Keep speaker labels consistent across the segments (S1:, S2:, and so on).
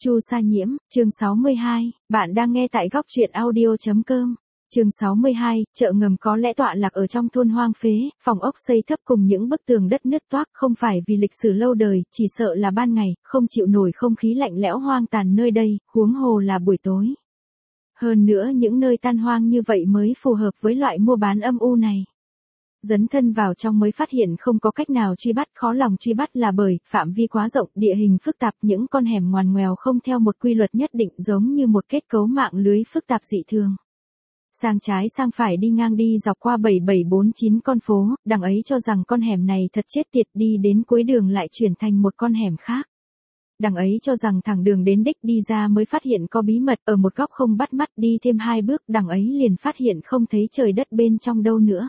S1: Chu Sa Nhiễm, chương 62, bạn đang nghe tại góc truyện audio.com. Chương 62, chợ ngầm có lẽ tọa lạc ở trong thôn hoang phế, phòng ốc xây thấp cùng những bức tường đất nứt toác, không phải vì lịch sử lâu đời, chỉ sợ là ban ngày, không chịu nổi không khí lạnh lẽo hoang tàn nơi đây, huống hồ là buổi tối. Hơn nữa những nơi tan hoang như vậy mới phù hợp với loại mua bán âm u này. Dấn thân vào trong mới phát hiện không có cách nào truy bắt, khó lòng truy bắt là bởi phạm vi quá rộng, địa hình phức tạp, những con hẻm ngoằn ngoèo không theo một quy luật nhất định, giống như một kết cấu mạng lưới phức tạp dị thường. Sang trái sang phải đi ngang đi dọc qua 7749 con phố, đằng ấy cho rằng con hẻm này thật chết tiệt, đi đến cuối đường lại chuyển thành một con hẻm khác. Đằng ấy cho rằng thẳng đường đến đích, đi ra mới phát hiện có bí mật, ở một góc không bắt mắt, đi thêm 2 bước, đằng ấy liền phát hiện không thấy trời đất bên trong đâu nữa.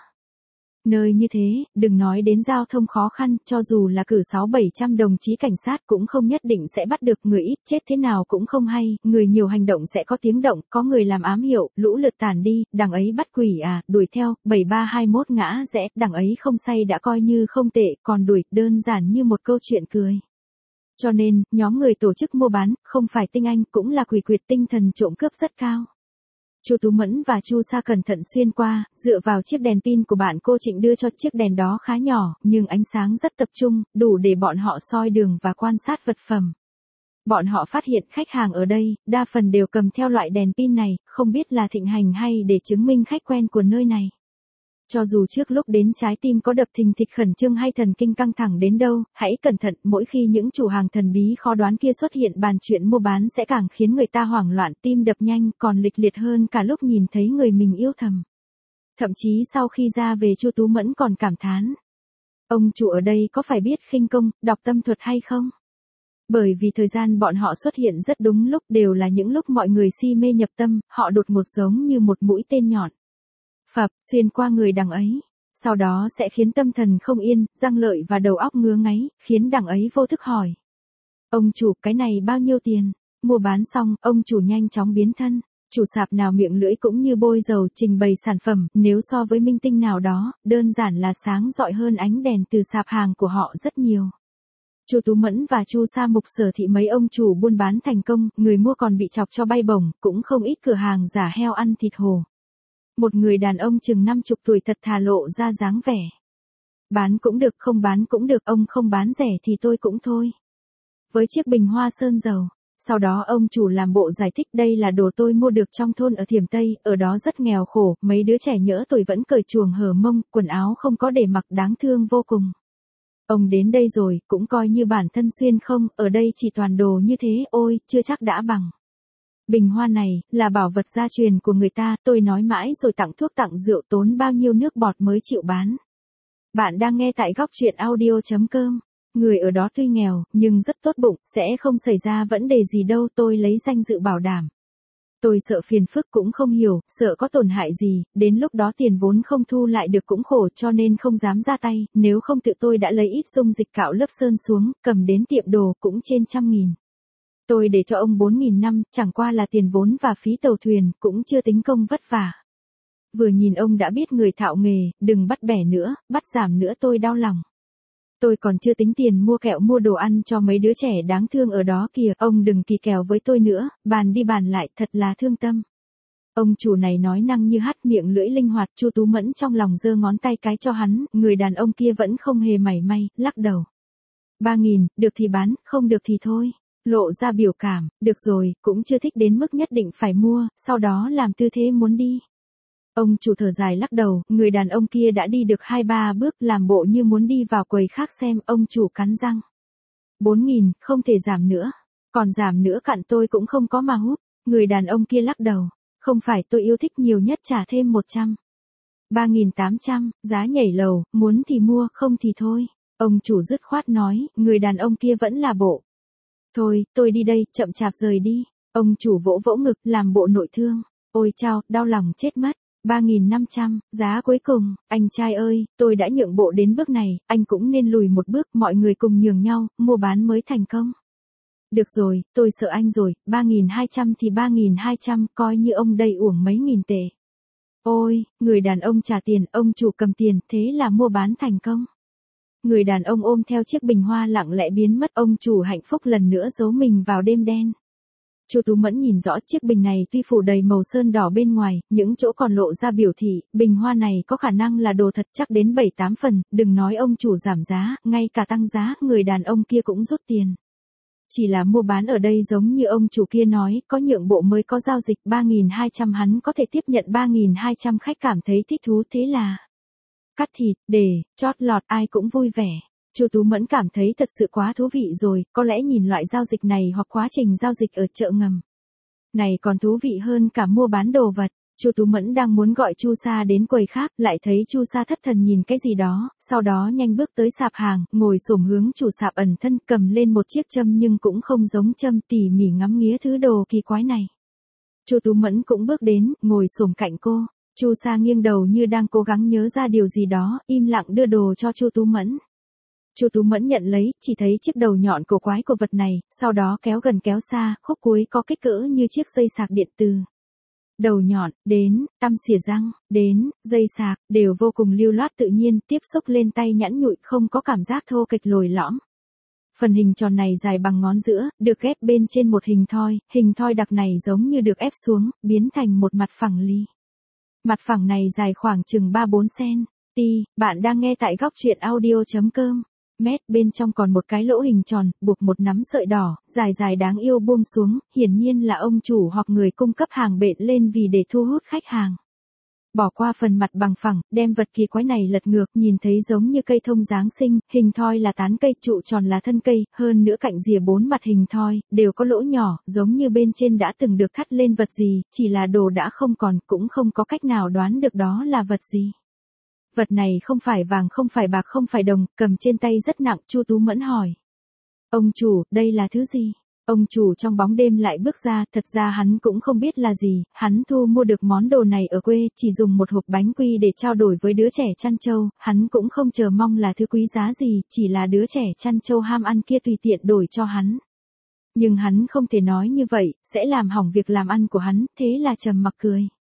S1: Nơi như thế, đừng nói đến giao thông khó khăn, cho dù là cử 600-700 đồng chí cảnh sát cũng không nhất định sẽ bắt được, người ít chết thế nào cũng không hay, người nhiều hành động sẽ có tiếng động, có người làm ám hiệu, lũ lượt tản đi, đằng ấy bắt quỷ à, đuổi theo, 7321 ngã rẽ, đằng ấy không say đã coi như không tệ, còn đuổi, đơn giản như một câu chuyện cười. Cho nên, nhóm người tổ chức mua bán, không phải tinh anh, cũng là quỷ quyệt, tinh thần trộm cướp rất cao. Chu Tú Mẫn và Chu Sa cẩn thận xuyên qua, dựa vào chiếc đèn pin của bạn cô Trịnh đưa cho, chiếc đèn đó khá nhỏ, nhưng ánh sáng rất tập trung, đủ để bọn họ soi đường và quan sát vật phẩm. Bọn họ phát hiện khách hàng ở đây, đa phần đều cầm theo loại đèn pin này, không biết là thịnh hành hay để chứng minh khách quen của nơi này. Cho dù trước lúc đến trái tim có đập thình thịch khẩn trương hay thần kinh căng thẳng đến đâu, hãy cẩn thận, mỗi khi những chủ hàng thần bí khó đoán kia xuất hiện bàn chuyện mua bán sẽ càng khiến người ta hoảng loạn, tim đập nhanh, còn lịch liệt hơn cả lúc nhìn thấy người mình yêu thầm. Thậm chí sau khi ra về Chu Tú Mẫn còn cảm thán. Ông chủ ở đây có phải biết khinh công, đọc tâm thuật hay không? Bởi vì thời gian bọn họ xuất hiện rất đúng lúc, đều là những lúc mọi người si mê nhập tâm, họ đột ngột giống như một mũi tên nhọn. Phập, xuyên qua người đằng ấy. Sau đó sẽ khiến tâm thần không yên, răng lợi và đầu óc ngứa ngáy, khiến đằng ấy vô thức hỏi. Ông chủ, cái này bao nhiêu tiền? Mua bán xong, ông chủ nhanh chóng biến thân. Chủ sạp nào miệng lưỡi cũng như bôi dầu, trình bày sản phẩm, nếu so với minh tinh nào đó, đơn giản là sáng rọi hơn ánh đèn từ sạp hàng của họ rất nhiều. Chu Tú Mẫn và Chu Sa mục sở thị mấy ông chủ buôn bán thành công, người mua còn bị chọc cho bay bổng, cũng không ít cửa hàng giả heo ăn thịt hổ. Một người đàn ông chừng 50 tuổi thật thà lộ ra dáng vẻ. Bán cũng được, không bán cũng được, ông không bán rẻ thì tôi cũng thôi. Với chiếc bình hoa sơn dầu. Sau đó ông chủ làm bộ giải thích, đây là đồ tôi mua được trong thôn ở Thiểm Tây, ở đó rất nghèo khổ, mấy đứa trẻ nhỡ tuổi vẫn cởi chuồng hở mông, quần áo không có để mặc, đáng thương vô cùng. Ông đến đây rồi, cũng coi như bản thân xuyên không, ở đây chỉ toàn đồ như thế, ôi, chưa chắc đã bằng. Bình hoa này, là bảo vật gia truyền của người ta, tôi nói mãi rồi tặng thuốc tặng rượu, tốn bao nhiêu nước bọt mới chịu bán. Bạn đang nghe tại góc truyện audio.com. Người ở đó tuy nghèo, nhưng rất tốt bụng, sẽ không xảy ra vấn đề gì đâu, tôi lấy danh dự bảo đảm. Tôi sợ phiền phức cũng không hiểu, sợ có tổn hại gì, đến lúc đó tiền vốn không thu lại được cũng khổ, cho nên không dám ra tay, nếu không tự tôi đã lấy ít dung dịch cạo lớp sơn xuống, cầm đến tiệm đồ cũng trên 100.000. Tôi để cho ông 4.000 năm, chẳng qua là tiền vốn và phí tàu thuyền, cũng chưa tính công vất vả. Vừa nhìn ông đã biết người thạo nghề, đừng bắt bẻ nữa, bắt giảm nữa tôi đau lòng. Tôi còn chưa tính tiền mua kẹo mua đồ ăn cho mấy đứa trẻ đáng thương ở đó kìa, ông đừng kỳ kèo với tôi nữa, bàn đi bàn lại, thật là thương tâm. Ông chủ này nói năng như hắt, miệng lưỡi linh hoạt, Chu Tú Mẫn trong lòng giơ ngón tay cái cho hắn, người đàn ông kia vẫn không hề mảy may, lắc đầu. 3.000, được thì bán, không được thì thôi. Lộ ra biểu cảm, được rồi, cũng chưa thích đến mức nhất định phải mua, sau đó làm tư thế muốn đi. Ông chủ thở dài lắc đầu, người đàn ông kia đã đi được 2-3 bước, làm bộ như muốn đi vào quầy khác xem, ông chủ cắn răng. 4.000, không thể giảm nữa. Còn giảm nữa cặn tôi cũng không có mà hút. Người đàn ông kia lắc đầu. Không phải, tôi yêu thích nhiều nhất trả thêm 100. 3.800, giá nhảy lầu, muốn thì mua, không thì thôi. Ông chủ dứt khoát nói, người đàn ông kia vẫn là bộ. Thôi, tôi đi đây, chậm chạp rời đi. Ông chủ vỗ vỗ ngực, làm bộ nội thương. Ôi chao, đau lòng chết mất. 3.500, giá cuối cùng, anh trai ơi, tôi đã nhượng bộ đến bước này, anh cũng nên lùi một bước, mọi người cùng nhường nhau, mua bán mới thành công. Được rồi, tôi sợ anh rồi, 3.200 thì 3.200, coi như ông đây uổng mấy nghìn tệ. Ôi, người đàn ông trả tiền, ông chủ cầm tiền, thế là mua bán thành công. Người đàn ông ôm theo chiếc bình hoa lặng lẽ biến mất, ông chủ hạnh phúc lần nữa giấu mình vào đêm đen. Chu Tú Mẫn nhìn rõ chiếc bình này tuy phủ đầy màu sơn đỏ bên ngoài, những chỗ còn lộ ra biểu thị, bình hoa này có khả năng là đồ thật chắc đến 7-8 phần, đừng nói ông chủ giảm giá, ngay cả tăng giá, người đàn ông kia cũng rút tiền. Chỉ là mua bán ở đây giống như ông chủ kia nói, có nhượng bộ mới có giao dịch 3.200 hắn có thể tiếp nhận 3.200 khách cảm thấy thích thú thế là cắt thịt, để, chót lọt ai cũng vui vẻ. Chu Tú Mẫn cảm thấy thật sự quá thú vị rồi, có lẽ nhìn loại giao dịch này hoặc quá trình giao dịch ở chợ ngầm này còn thú vị hơn cả mua bán đồ vật. Chu Tú Mẫn đang muốn gọi Chu Sa đến quầy khác, lại thấy Chu Sa thất thần nhìn cái gì đó, sau đó nhanh bước tới sạp hàng, ngồi xổm hướng chủ sạp ẩn thân, cầm lên một chiếc châm nhưng cũng không giống châm, tỉ mỉ ngắm nghía thứ đồ kỳ quái này. Chu Tú Mẫn cũng bước đến, ngồi xổm cạnh cô. Chu Sa nghiêng đầu như đang cố gắng nhớ ra điều gì đó, im lặng đưa đồ cho Chu Tú Mẫn. Chu Tú Mẫn nhận lấy, chỉ thấy chiếc đầu nhọn cổ quái của vật này, sau đó kéo gần kéo xa, khúc cuối có kích cỡ như chiếc dây sạc điện từ đầu nhọn, đến, tăm xỉa răng, đến, dây sạc, đều vô cùng lưu loát tự nhiên, tiếp xúc lên tay nhẵn nhụi không có cảm giác thô kệch lồi lõm. Phần hình tròn này dài bằng ngón giữa, được ghép bên trên một hình thoi đặc này giống như được ép xuống, biến thành một mặt phẳng lì. Mặt phẳng này dài khoảng chừng 3-4 cm. Bạn đang nghe tại góc truyện audio.com. Mét bên trong còn một cái lỗ hình tròn, buộc một nắm sợi đỏ, dài dài đáng yêu buông xuống, hiển nhiên là ông chủ hoặc người cung cấp hàng bện lên vì để thu hút khách hàng. Bỏ qua phần mặt bằng phẳng, đem vật kỳ quái này lật ngược, nhìn thấy giống như cây thông Giáng sinh, hình thoi là tán cây, trụ tròn là thân cây, hơn nữa cạnh rìa 4 mặt hình thoi, đều có lỗ nhỏ, giống như bên trên đã từng được thắt lên vật gì, chỉ là đồ đã không còn, cũng không có cách nào đoán được đó là vật gì. Vật này không phải vàng không phải bạc không phải đồng, cầm trên tay rất nặng, Chu Tú Mẫn hỏi. Ông chủ, đây là thứ gì? Ông chủ trong bóng đêm lại bước ra, thật ra hắn cũng không biết là gì, hắn thu mua được món đồ này ở quê, chỉ dùng một hộp bánh quy để trao đổi với đứa trẻ chăn trâu, hắn cũng không chờ mong là thứ quý giá gì, chỉ là đứa trẻ chăn trâu ham ăn kia tùy tiện đổi cho hắn. Nhưng hắn không thể nói như vậy, sẽ làm hỏng việc làm ăn của hắn, thế là trầm mặc cười.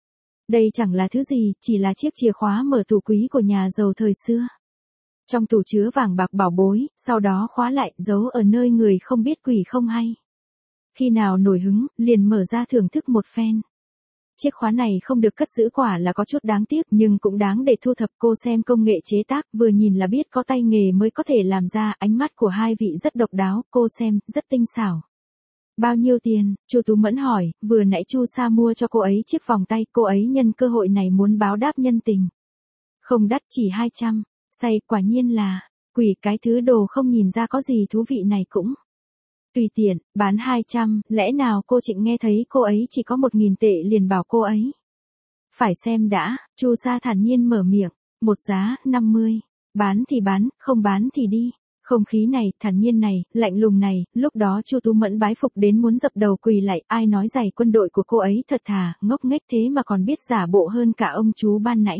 S1: Đây chẳng là thứ gì, chỉ là chiếc chìa khóa mở tủ quý của nhà giàu thời xưa. Trong tủ chứa vàng bạc bảo bối, sau đó khóa lại, giấu ở nơi người không biết quỷ không hay. Khi nào nổi hứng, liền mở ra thưởng thức một phen. Chiếc khóa này không được cất giữ quả là có chút đáng tiếc nhưng cũng đáng để thu thập. Cô xem công nghệ chế tác, vừa nhìn là biết có tay nghề mới có thể làm ra, ánh mắt của hai vị rất độc đáo, cô xem, rất tinh xảo. Bao nhiêu tiền? Chu Tú Mẫn hỏi, vừa nãy Chu Sa mua cho cô ấy chiếc vòng tay, cô ấy nhân cơ hội này muốn báo đáp nhân tình. Không đắt, chỉ 200, say, quả nhiên là, quỷ cái thứ đồ không nhìn ra có gì thú vị này cũng. Tùy tiện, bán 200, lẽ nào cô Trịnh nghe thấy cô ấy chỉ có 1.000 tệ liền bảo cô ấy. Phải xem đã, Chu Sa thản nhiên mở miệng, một giá, 50, bán thì bán, không bán thì đi. Không khí này, thản nhiên này, lạnh lùng này, lúc đó Chu Tú Mẫn bái phục đến muốn dập đầu quỳ lại, ai nói giày quân đội của cô ấy thật thà, ngốc nghếch thế mà còn biết giả bộ hơn cả ông chú ban nãy.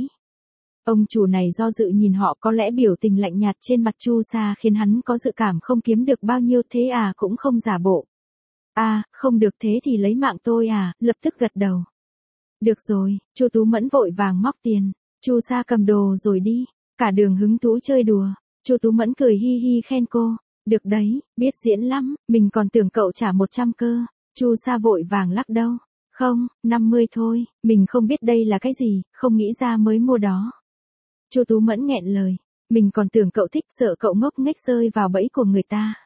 S1: Ông chủ này do dự nhìn họ, có lẽ biểu tình lạnh nhạt trên mặt Chu Sa khiến hắn có dự cảm không kiếm được bao nhiêu, thế à, cũng không giả bộ. À, không được, thế thì lấy mạng tôi à, lập tức gật đầu. Được rồi, Chu Tú Mẫn vội vàng móc tiền, Chu Sa cầm đồ rồi đi, cả đường hứng thú chơi đùa. Chu Tú Mẫn cười hi hi khen cô, được đấy, biết diễn lắm, mình còn tưởng cậu trả 100 cơ. Chu Sa vội vàng lắc đầu, không, 50 thôi, mình không biết đây là cái gì, không nghĩ ra mới mua đó. Chu Tú Mẫn nghẹn lời, mình còn tưởng cậu thích, sợ cậu ngốc nghếch rơi vào bẫy của người ta.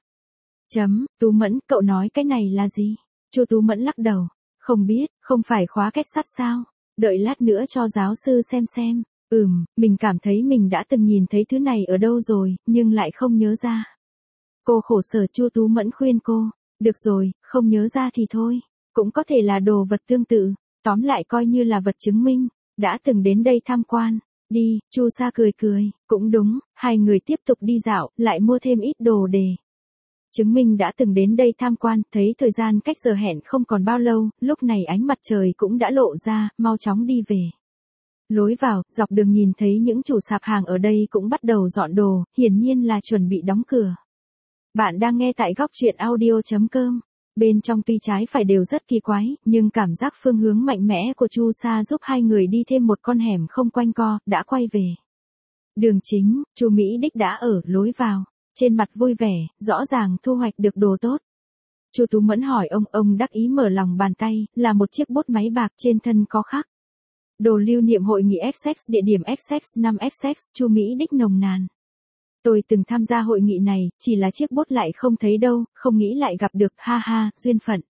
S1: Tú Mẫn, cậu nói cái này là gì? Chu Tú Mẫn lắc đầu, không biết, không phải khóa kết sắt sao? Đợi lát nữa cho giáo sư xem. Mình cảm thấy mình đã từng nhìn thấy thứ này ở đâu rồi, nhưng lại không nhớ ra. Cô khổ sở. Chu Tú Mẫn khuyên cô, được rồi, không nhớ ra thì thôi, cũng có thể là đồ vật tương tự, tóm lại coi như là vật chứng minh, đã từng đến đây tham quan. Đi, Chu Sa cười, cũng đúng, hai người tiếp tục đi dạo, lại mua thêm ít đồ để chứng minh đã từng đến đây tham quan, thấy thời gian cách giờ hẹn không còn bao lâu, lúc này ánh mặt trời cũng đã lộ ra, mau chóng đi về. Lối vào, dọc đường nhìn thấy những chủ sạp hàng ở đây cũng bắt đầu dọn đồ, hiển nhiên là chuẩn bị đóng cửa. Bạn đang nghe tại góc truyện audio.com. Bên trong tuy trái phải đều rất kỳ quái, nhưng cảm giác phương hướng mạnh mẽ của Chu Sa giúp hai người đi thêm một con hẻm không quanh co, đã quay về đường chính. Chu Mỹ Đích đã ở lối vào, trên mặt vui vẻ, rõ ràng thu hoạch được đồ tốt. Chu Tú Mẫn hỏi ông đắc ý mở lòng bàn tay, là một chiếc bút máy bạc trên thân có khắc. Đồ lưu niệm hội nghị XX, địa điểm XX 5XX, Chu Mỹ Đích nồng nàn. Tôi từng tham gia hội nghị này, chỉ là chiếc bút lại không thấy đâu, không nghĩ lại gặp được, ha ha, duyên phận.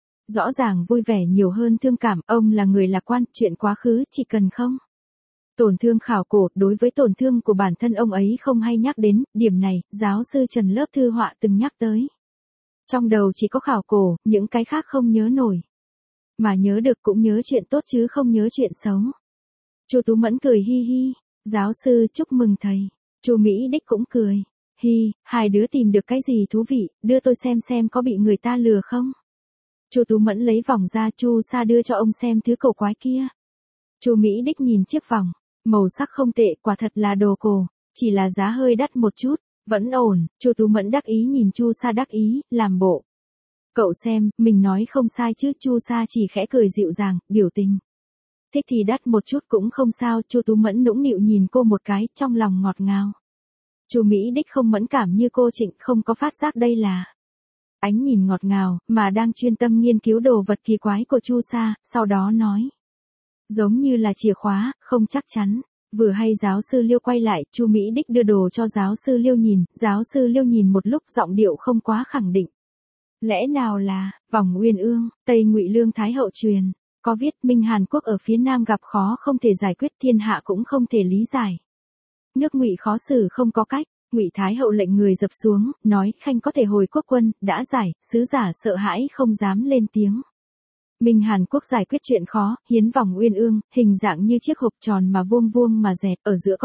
S1: Rõ ràng vui vẻ nhiều hơn thương cảm, ông là người lạc quan, chuyện quá khứ chỉ cần không. Tổn thương khảo cổ, đối với tổn thương của bản thân ông ấy không hay nhắc đến, điểm này, giáo sư Trần lớp thư họa từng nhắc tới. Trong đầu chỉ có khảo cổ, những cái khác không nhớ nổi. Mà nhớ được cũng nhớ chuyện tốt chứ không nhớ chuyện xấu. Chu Tú Mẫn cười hi hi, giáo sư chúc mừng thầy. Chu Mỹ Đích cũng cười, hi, hai đứa tìm được cái gì thú vị, đưa tôi xem có bị người ta lừa không. Chu Tú Mẫn lấy vòng ra, Chu Sa đưa cho ông xem thứ cổ quái kia. Chu Mỹ Đích nhìn chiếc vòng, màu sắc không tệ, quả thật là đồ cổ, chỉ là giá hơi đắt một chút, vẫn ổn. Chu Tú Mẫn đắc ý nhìn Chu Sa đắc ý, làm bộ. Cậu xem, mình nói không sai chứ. Chu Sa chỉ khẽ cười dịu dàng, biểu tình. Thích thì đắt một chút cũng không sao. Chu Tú Mẫn nũng nịu nhìn cô một cái, trong lòng ngọt ngào. Chu Mỹ Đích không mẫn cảm như cô Trịnh, không có phát giác đây là ánh nhìn ngọt ngào, mà đang chuyên tâm nghiên cứu đồ vật kỳ quái của Chu Sa, sau đó nói. Giống như là chìa khóa, không chắc chắn. Vừa hay giáo sư Liêu quay lại, Chu Mỹ Đích đưa đồ cho giáo sư Liêu nhìn, giáo sư Liêu nhìn một lúc giọng điệu không quá khẳng định. Lẽ nào là, vòng uyên ương, Tây Ngụy Lương Thái Hậu truyền, có viết Minh Hàn Quốc ở phía Nam gặp khó không thể giải quyết, thiên hạ cũng không thể lý giải. Nước Ngụy khó xử không có cách, Ngụy Thái Hậu lệnh người dập xuống, nói Khanh có thể hồi quốc quân, đã giải, sứ giả sợ hãi không dám lên tiếng. Minh Hàn Quốc giải quyết chuyện khó, hiến vòng uyên ương, hình dạng như chiếc hộp tròn mà vuông mà dẹt, ở giữa có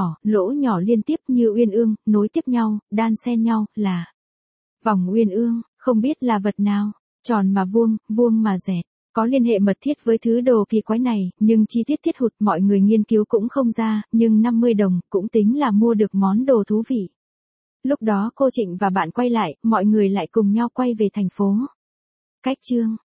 S1: lỗ nhỏ liên tiếp như uyên ương, nối tiếp nhau, đan xen nhau, là vòng uyên ương, không biết là vật nào, tròn mà vuông mà dẹt, có liên hệ mật thiết với thứ đồ kỳ quái này, nhưng chi tiết thiết hụt mọi người nghiên cứu cũng không ra, nhưng 50 đồng cũng tính là mua được món đồ thú vị. Lúc đó cô Trịnh và bạn quay lại, mọi người lại cùng nhau quay về thành phố. Cách chương